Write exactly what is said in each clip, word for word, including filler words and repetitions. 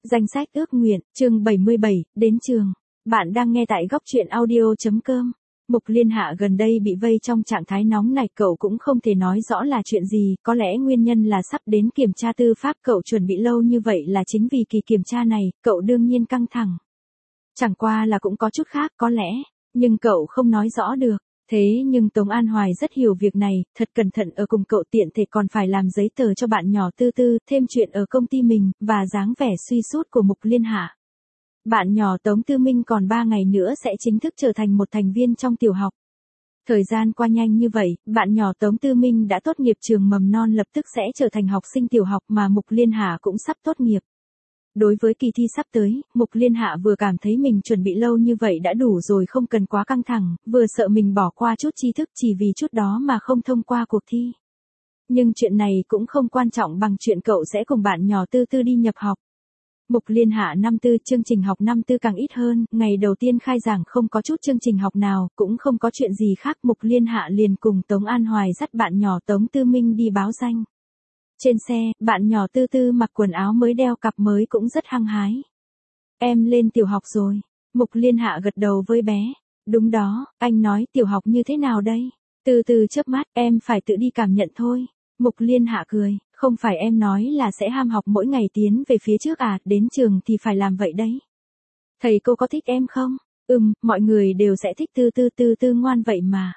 Danh sách ước nguyện, chương bảy mươi bảy, đến trường. Bạn đang nghe tại góc truyện audio chấm com. Mục Liên Hạ gần đây bị vây trong trạng thái nóng này, cậu cũng không thể nói rõ là chuyện gì, có lẽ nguyên nhân là sắp đến kiểm tra tư pháp, cậu chuẩn bị lâu như vậy là chính vì kỳ kiểm tra này, cậu đương nhiên căng thẳng. Chẳng qua là cũng có chút khác có lẽ, nhưng cậu không nói rõ được. Thế nhưng Tống An Hoài rất hiểu việc này, thật cẩn thận ở cùng cậu, tiện thể còn phải làm giấy tờ cho bạn nhỏ Tư Tư, thêm chuyện ở công ty mình, và dáng vẻ suy sút của Mục Liên Hạ. Bạn nhỏ Tống Tư Minh còn ba ngày nữa sẽ chính thức trở thành một thành viên trong tiểu học. Thời gian qua nhanh như vậy, bạn nhỏ Tống Tư Minh đã tốt nghiệp trường mầm non, lập tức sẽ trở thành học sinh tiểu học, mà Mục Liên Hạ cũng sắp tốt nghiệp. Đối với kỳ thi sắp tới, Mục Liên Hạ vừa cảm thấy mình chuẩn bị lâu như vậy đã đủ rồi, không cần quá căng thẳng, vừa sợ mình bỏ qua chút tri thức chỉ vì chút đó mà không thông qua cuộc thi. Nhưng chuyện này cũng không quan trọng bằng chuyện cậu sẽ cùng bạn nhỏ Tư Tư đi nhập học. Mục Liên Hạ năm tư, chương trình học năm tư càng ít hơn, ngày đầu tiên khai giảng không có chút chương trình học nào, cũng không có chuyện gì khác, Mục Liên Hạ liền cùng Tống An Hoài dắt bạn nhỏ Tống Tư Minh đi báo danh. Trên xe, bạn nhỏ Tư Tư mặc quần áo mới, đeo cặp mới cũng rất hăng hái. Em lên tiểu học rồi. Mục Liên Hạ gật đầu với bé. Đúng đó, anh nói tiểu học như thế nào đây? Tư Tư chớp mắt, em phải tự đi cảm nhận thôi. Mục Liên Hạ cười, không phải em nói là sẽ ham học mỗi ngày tiến về phía trước à, đến trường thì phải làm vậy đấy. Thầy cô có thích em không? Ừm, mọi người đều sẽ thích Tư Tư, Tư Tư ngoan vậy mà.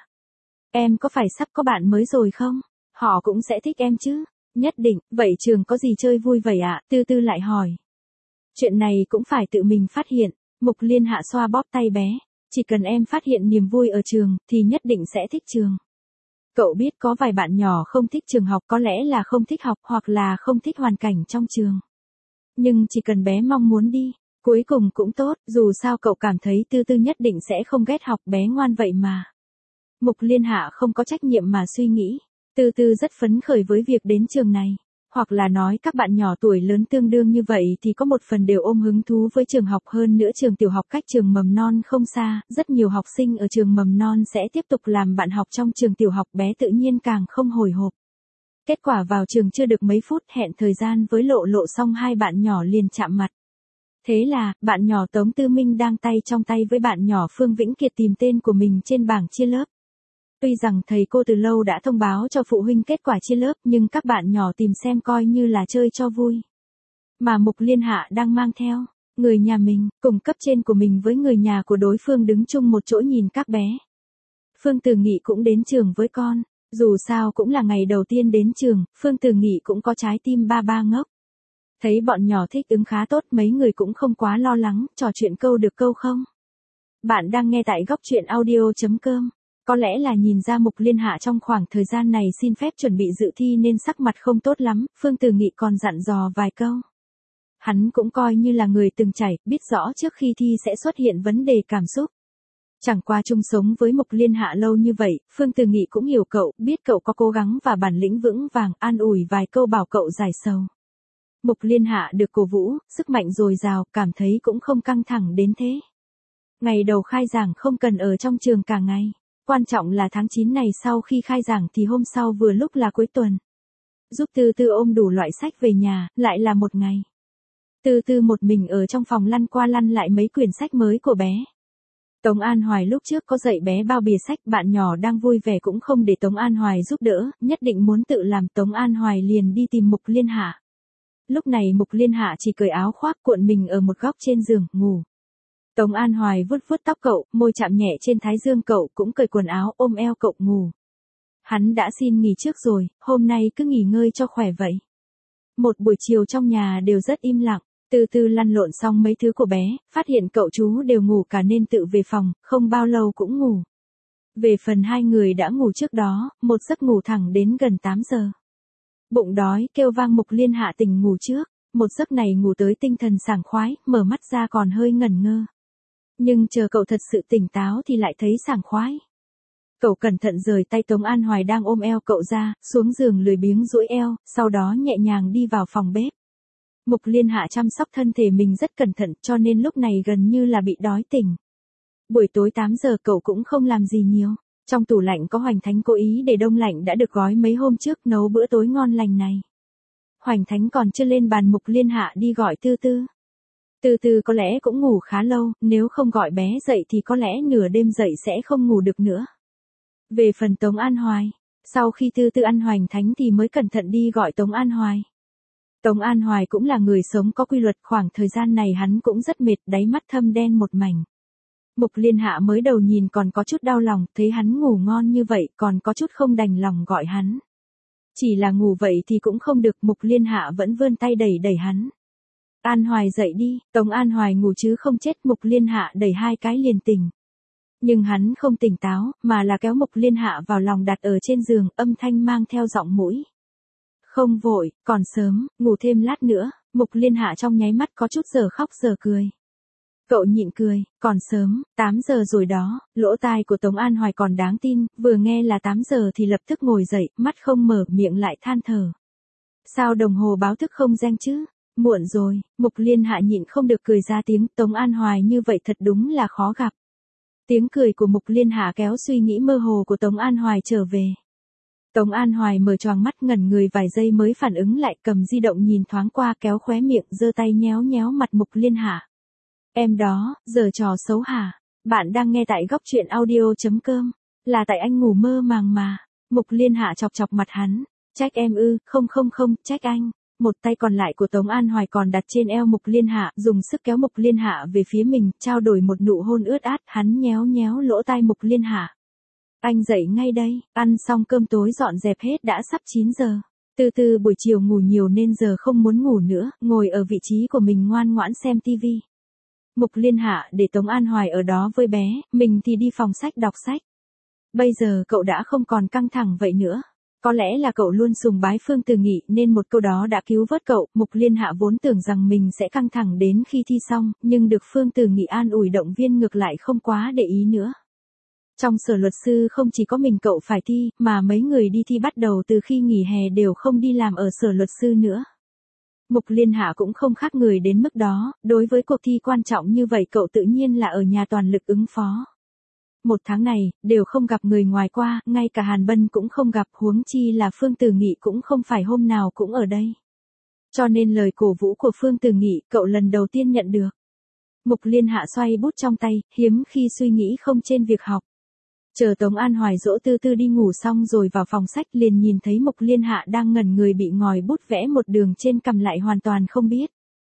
Em có phải sắp có bạn mới rồi không? Họ cũng sẽ thích em chứ. Nhất định, vậy trường có gì chơi vui vậy ạ? Tư Tư lại hỏi. Chuyện này cũng phải tự mình phát hiện. Mục Liên Hạ xoa bóp tay bé. Chỉ cần em phát hiện niềm vui ở trường, thì nhất định sẽ thích trường. Cậu biết có vài bạn nhỏ không thích trường học, có lẽ là không thích học hoặc là không thích hoàn cảnh trong trường. Nhưng chỉ cần bé mong muốn đi, cuối cùng cũng tốt, dù sao cậu cảm thấy Tư Tư nhất định sẽ không ghét học, bé ngoan vậy mà. Mục Liên Hạ không có trách nhiệm mà suy nghĩ. Tư Tư rất phấn khởi với việc đến trường này. Hoặc là nói các bạn nhỏ tuổi lớn tương đương như vậy thì có một phần đều ôm hứng thú với trường học, hơn nữa trường tiểu học cách trường mầm non không xa, rất nhiều học sinh ở trường mầm non sẽ tiếp tục làm bạn học trong trường tiểu học, bé tự nhiên càng không hồi hộp. Kết quả vào trường chưa được mấy phút, hẹn thời gian với Lộ Lộ xong hai bạn nhỏ liền chạm mặt. Thế là, bạn nhỏ Tống Tư Minh đang tay trong tay với bạn nhỏ Phương Vĩnh Kiệt tìm tên của mình trên bảng chia lớp. Tuy rằng thầy cô từ lâu đã thông báo cho phụ huynh kết quả chia lớp, nhưng các bạn nhỏ tìm xem coi như là chơi cho vui. Mà Mục Liên Hạ đang mang theo người nhà mình, cùng cấp trên của mình với người nhà của đối phương đứng chung một chỗ nhìn các bé. Phương Từ Nghị cũng đến trường với con, dù sao cũng là ngày đầu tiên đến trường, Phương Từ Nghị cũng có trái tim ba ba ngốc. Thấy bọn nhỏ thích ứng khá tốt, mấy người cũng không quá lo lắng, trò chuyện câu được câu không. Bạn đang nghe tại góc truyện audio chấm com. Có lẽ là nhìn ra Mục Liên Hạ trong khoảng thời gian này xin phép chuẩn bị dự thi nên sắc mặt không tốt lắm, Phương Từ Nghị còn dặn dò vài câu. Hắn cũng coi như là người từng trải, biết rõ trước khi thi sẽ xuất hiện vấn đề cảm xúc. Chẳng qua chung sống với Mục Liên Hạ lâu như vậy, Phương Từ Nghị cũng hiểu cậu, biết cậu có cố gắng và bản lĩnh vững vàng, an ủi vài câu bảo cậu giải sầu. Mục Liên Hạ được cổ vũ, sức mạnh dồi dào, cảm thấy cũng không căng thẳng đến thế. Ngày đầu khai giảng không cần ở trong trường cả ngày. Quan trọng là tháng chín này sau khi khai giảng thì hôm sau vừa lúc là cuối tuần. Giúp Tư Tư ôm đủ loại sách về nhà, lại là một ngày. Tư Tư một mình ở trong phòng lăn qua lăn lại mấy quyển sách mới của bé. Tống An Hoài lúc trước có dạy bé bao bìa sách, bạn nhỏ đang vui vẻ cũng không để Tống An Hoài giúp đỡ, nhất định muốn tự làm. Tống An Hoài liền đi tìm Mục Liên Hạ. Lúc này Mục Liên Hạ chỉ cởi áo khoác cuộn mình ở một góc trên giường, ngủ. Tống An Hoài vuốt vuốt tóc cậu, môi chạm nhẹ trên thái dương cậu, cũng cởi quần áo ôm eo cậu ngủ. Hắn đã xin nghỉ trước rồi, hôm nay cứ nghỉ ngơi cho khỏe vậy. Một buổi chiều trong nhà đều rất im lặng, Từ từ lăn lộn xong mấy thứ của bé, phát hiện cậu chú đều ngủ cả nên tự về phòng, không bao lâu cũng ngủ. Về phần hai người đã ngủ trước đó, một giấc ngủ thẳng đến gần tám giờ. Bụng đói, kêu vang Mục Liên Hạ tỉnh ngủ trước, một giấc này ngủ tới tinh thần sảng khoái, mở mắt ra còn hơi ngẩn ngơ. Nhưng chờ cậu thật sự tỉnh táo thì lại thấy sảng khoái. Cậu cẩn thận rời tay Tống An Hoài đang ôm eo cậu ra, xuống giường lười biếng duỗi eo, sau đó nhẹ nhàng đi vào phòng bếp. Mục Liên Hạ chăm sóc thân thể mình rất cẩn thận cho nên lúc này gần như là bị đói tỉnh. Buổi tối tám giờ cậu cũng không làm gì nhiều. Trong tủ lạnh có hoành thánh cố ý để đông lạnh đã được gói mấy hôm trước, nấu bữa tối ngon lành này. Hoành thánh còn chưa lên bàn, Mục Liên Hạ đi gọi Tư Tư. Từ từ có lẽ cũng ngủ khá lâu, nếu không gọi bé dậy thì có lẽ nửa đêm dậy sẽ không ngủ được nữa. Về phần Tống An Hoài, sau khi Từ Từ ăn hoành thánh thì mới cẩn thận đi gọi Tống An Hoài. Tống An Hoài cũng là người sống có quy luật, khoảng thời gian này hắn cũng rất mệt, đáy mắt thâm đen một mảnh. Mục Liên Hạ mới đầu nhìn còn có chút đau lòng, thấy hắn ngủ ngon như vậy còn có chút không đành lòng gọi hắn. Chỉ là ngủ vậy thì cũng không được, Mục Liên Hạ vẫn vươn tay đẩy đẩy hắn. An Hoài dậy đi, Tống An Hoài ngủ chứ không chết, Mục Liên Hạ đẩy hai cái liền tỉnh. Nhưng hắn không tỉnh táo, mà là kéo Mục Liên Hạ vào lòng đặt ở trên giường, âm thanh mang theo giọng mũi. Không vội, còn sớm, ngủ thêm lát nữa. Mục Liên Hạ trong nháy mắt có chút giờ khóc giờ cười. Cậu nhịn cười, còn sớm, tám giờ rồi đó. Lỗ tai của Tống An Hoài còn đáng tin, vừa nghe là tám giờ thì lập tức ngồi dậy, mắt không mở, miệng lại than thở. Sao đồng hồ báo thức không reng chứ? Muộn rồi. Mục Liên Hạ nhịn không được cười ra tiếng. Tống An Hoài như vậy thật đúng là khó gặp. Tiếng cười của Mục Liên Hạ kéo suy nghĩ mơ hồ của Tống An Hoài trở về. Tống An Hoài mở choàng mắt, ngẩn người vài giây mới phản ứng lại, cầm di động nhìn thoáng qua, kéo khóe miệng, giơ tay nhéo nhéo mặt Mục Liên Hạ. Em đó, giờ trò xấu hả? Bạn đang nghe tại góc truyện audio.com. Là tại anh ngủ mơ màng mà. Mục Liên Hạ chọc chọc mặt hắn. Trách em ư? Không không không, trách anh. Một tay còn lại của Tống An Hoài còn đặt trên eo Mục Liên Hạ, dùng sức kéo Mục Liên Hạ về phía mình, trao đổi một nụ hôn ướt át, hắn nhéo nhéo lỗ tai Mục Liên Hạ. Anh dậy ngay đây, ăn xong cơm tối dọn dẹp hết đã sắp chín giờ. Từ từ buổi chiều ngủ nhiều nên giờ không muốn ngủ nữa, ngồi ở vị trí của mình ngoan ngoãn xem tivi. Mục Liên Hạ để Tống An Hoài ở đó với bé, mình thì đi phòng sách đọc sách. Bây giờ cậu đã không còn căng thẳng vậy nữa. Có lẽ là cậu luôn sùng bái Phương Từ Nghị nên một câu đó đã cứu vớt cậu. Mục Liên Hạ vốn tưởng rằng mình sẽ căng thẳng đến khi thi xong, nhưng được Phương Từ Nghị an ủi động viên ngược lại không quá để ý nữa. Trong sở luật sư không chỉ có mình cậu phải thi, mà mấy người đi thi bắt đầu từ khi nghỉ hè đều không đi làm ở sở luật sư nữa. Mục Liên Hạ cũng không khác người đến mức đó, đối với cuộc thi quan trọng như vậy cậu tự nhiên là ở nhà toàn lực ứng phó. Một tháng này, đều không gặp người ngoài qua, ngay cả Hàn Bân cũng không gặp, huống chi là Phương Từ Nghị cũng không phải hôm nào cũng ở đây. Cho nên lời cổ vũ của Phương Từ Nghị, cậu lần đầu tiên nhận được. Mục Liên Hạ xoay bút trong tay, hiếm khi suy nghĩ không trên việc học. Chờ Tống An Hoài dỗ Từ Từ đi ngủ xong rồi vào phòng sách, liền nhìn thấy Mục Liên Hạ đang ngẩn người bị ngòi bút vẽ một đường trên cằm, lại hoàn toàn không biết.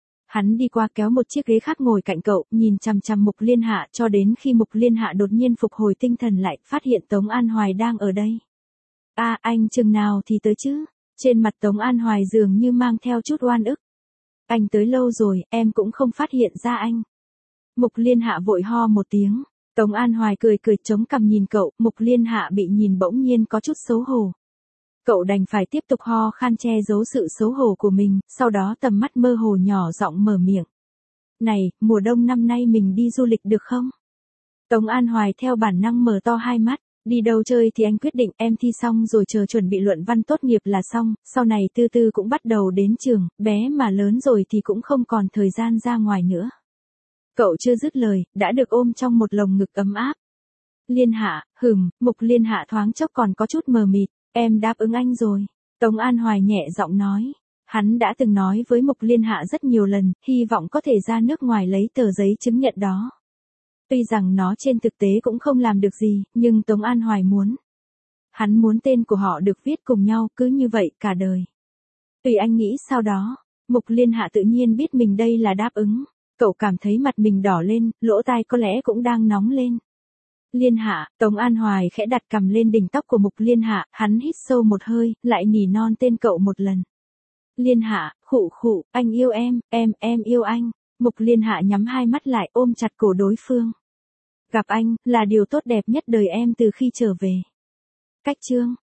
Hắn đi qua kéo một chiếc ghế khác ngồi cạnh cậu, nhìn chằm chằm Mục Liên Hạ cho đến khi Mục Liên Hạ đột nhiên phục hồi tinh thần lại, phát hiện Tống An Hoài đang ở đây. A, à, anh chừng nào thì tới chứ? Trên mặt Tống An Hoài dường như mang theo chút oan ức. Anh tới lâu rồi, em cũng không phát hiện ra anh. Mục Liên Hạ vội ho một tiếng. Tống An Hoài cười cười chống cằm nhìn cậu, Mục Liên Hạ bị nhìn bỗng nhiên có chút xấu hổ. Cậu đành phải tiếp tục ho khan che giấu sự xấu hổ của mình, sau đó tầm mắt mơ hồ nhỏ giọng mở miệng. Này, mùa đông năm nay mình đi du lịch được không? Tống An Hoài theo bản năng mở to hai mắt, đi đâu chơi thì anh quyết định, em thi xong rồi chờ chuẩn bị luận văn tốt nghiệp là xong, sau này Từ Từ cũng bắt đầu đến trường, bé mà lớn rồi thì cũng không còn thời gian ra ngoài nữa. Cậu chưa dứt lời, đã được ôm trong một lồng ngực ấm áp. Liên Hạ, hừm, Mục Liên Hạ thoáng chốc còn có chút mờ mịt, em đáp ứng anh rồi. Tống An Hoài nhẹ giọng nói. Hắn đã từng nói với Mục Liên Hạ rất nhiều lần, hy vọng có thể ra nước ngoài lấy tờ giấy chứng nhận đó. Tuy rằng nó trên thực tế cũng không làm được gì, nhưng Tống An Hoài muốn. Hắn muốn tên của họ được viết cùng nhau, cứ như vậy cả đời. Tùy anh nghĩ sao đó. Mục Liên Hạ tự nhiên biết mình đây là đáp ứng. Cậu cảm thấy mặt mình đỏ lên, lỗ tai có lẽ cũng đang nóng lên. Liên Hạ, Tống An Hoài khẽ đặt cằm lên đỉnh tóc của Mục Liên Hạ, hắn hít sâu một hơi, lại nỉ non tên cậu một lần. Liên Hạ, khụ khụ, anh yêu em, em, em yêu anh. Mục Liên Hạ nhắm hai mắt lại ôm chặt cổ đối phương. Gặp anh, là điều tốt đẹp nhất đời em từ khi trở về. Cách chương.